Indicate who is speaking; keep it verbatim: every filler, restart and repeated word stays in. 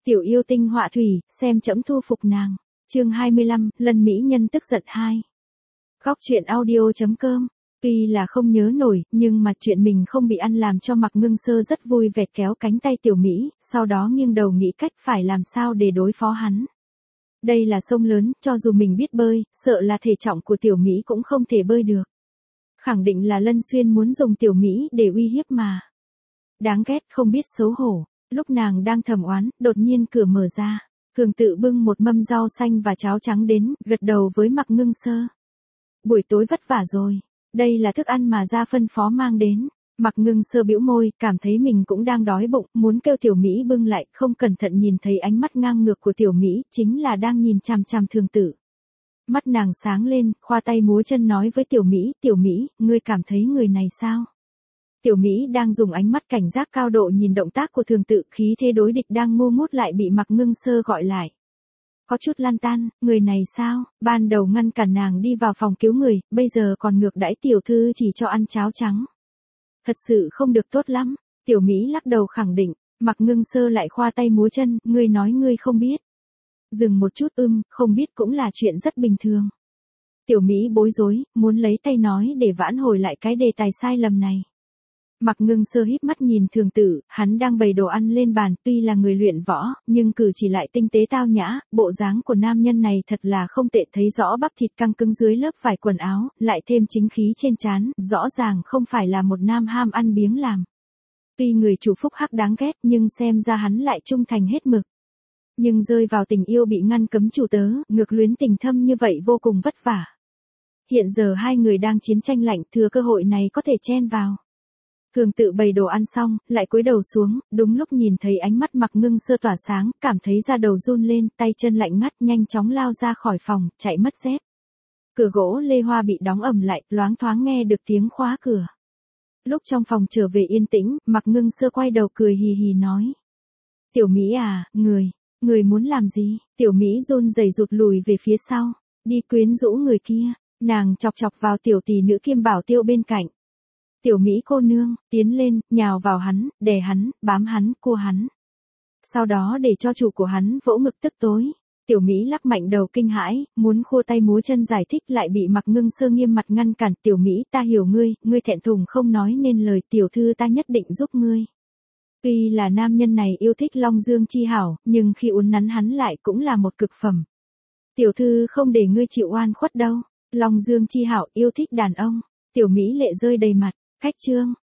Speaker 1: Tiểu yêu tinh họa thủy, xem trẫm thu phục nàng. Chương hai mươi lăm, lần mỹ nhân tức giận hai. Góc truyện audio.com. Tuy là không nhớ nổi, nhưng mà chuyện mình không bị ăn làm cho Mạc Ngưng Sơ rất vui vẻ kéo cánh tay Tiểu Mỹ, sau đó nghiêng đầu nghĩ cách phải làm sao để đối phó hắn. Đây là sông lớn, cho dù mình biết bơi, sợ là thể trọng của Tiểu Mỹ cũng không thể bơi được. Khẳng định là Lân Xuyên muốn dùng Tiểu Mỹ để uy hiếp mà. Đáng ghét, không biết xấu hổ. Lúc nàng đang thầm oán, đột nhiên cửa mở ra. Cường Tự bưng một mâm rau xanh và cháo trắng đến, gật đầu với Mạc Ngưng Sơ. Buổi tối vất vả rồi. Đây là thức ăn mà gia phân phó mang đến. Mạc Ngưng Sơ bĩu môi, cảm thấy mình cũng đang đói bụng, muốn kêu Tiểu Mỹ bưng lại, không cẩn thận nhìn thấy ánh mắt ngang ngược của Tiểu Mỹ, chính là đang nhìn chằm chằm Thường Tự. Mắt nàng sáng lên, khoa tay múa chân nói với Tiểu Mỹ, Tiểu Mỹ, ngươi cảm thấy người này sao? Tiểu Mỹ đang dùng ánh mắt cảnh giác cao độ nhìn động tác của Thường Tự, khí thế đối địch đang ngu mút lại bị Mạc Ngưng Sơ gọi lại. Có chút lan tan, người này sao, ban đầu ngăn cản nàng đi vào phòng cứu người, bây giờ còn ngược đãi tiểu thư chỉ cho ăn cháo trắng. Thật sự không được tốt lắm. Tiểu Mỹ lắc đầu khẳng định. Mạc Ngưng Sơ lại khoa tay múa chân, ngươi nói ngươi không biết. Dừng một chút, ưm, không biết cũng là chuyện rất bình thường. Tiểu Mỹ bối rối, muốn lấy tay nói để vãn hồi lại cái đề tài sai lầm này. Mạc Ngưng Sơ híp mắt nhìn Thường Tự, hắn đang bày đồ ăn lên bàn, tuy là người luyện võ, nhưng cử chỉ lại tinh tế tao nhã, bộ dáng của nam nhân này thật là không tệ, thấy rõ bắp thịt căng cứng dưới lớp vải quần áo, lại thêm chính khí trên trán, rõ ràng không phải là một nam ham ăn biếng làm. Tuy người chủ phúc hắc đáng ghét, nhưng xem ra hắn lại trung thành hết mực. Nhưng rơi vào tình yêu bị ngăn cấm chủ tớ, ngược luyến tình thâm như vậy vô cùng vất vả. Hiện giờ hai người đang chiến tranh lạnh, thừa cơ hội này có thể chen vào. Thường Tự bày đồ ăn xong, lại cúi đầu xuống, đúng lúc nhìn thấy ánh mắt Mạc Ngưng Sơ tỏa sáng, cảm thấy da đầu run lên, tay chân lạnh ngắt, nhanh chóng lao ra khỏi phòng, chạy mất dép. Cửa gỗ lê hoa bị đóng ầm lại, loáng thoáng nghe được tiếng khóa cửa. Lúc trong phòng trở về yên tĩnh, Mạc Ngưng Sơ quay đầu cười hì hì nói. Tiểu Mỹ à, người, người muốn làm gì? Tiểu Mỹ run rẩy rụt lùi về phía sau, đi quyến rũ người kia, nàng chọc chọc vào tiểu tỷ nữ Kiêm Bảo Tiêu bên cạnh. Tiểu Mỹ cô nương, tiến lên, nhào vào hắn, đè hắn, bám hắn, cua hắn. Sau đó để cho chủ của hắn vỗ ngực tức tối. Tiểu Mỹ lắc mạnh đầu kinh hãi, muốn khua tay múa chân giải thích lại bị Mạc Ngưng Sơ nghiêm mặt ngăn cản. Tiểu Mỹ, ta hiểu ngươi, ngươi thẹn thùng không nói nên lời, tiểu thư ta nhất định giúp ngươi. Tuy là nam nhân này yêu thích Long Dương chi hảo, nhưng khi uốn nắn hắn lại cũng là một cực phẩm. Tiểu thư không để ngươi chịu oan khuất đâu. Long Dương chi hảo yêu thích đàn ông. Tiểu Mỹ lệ rơi đầy mặt. Khách trương,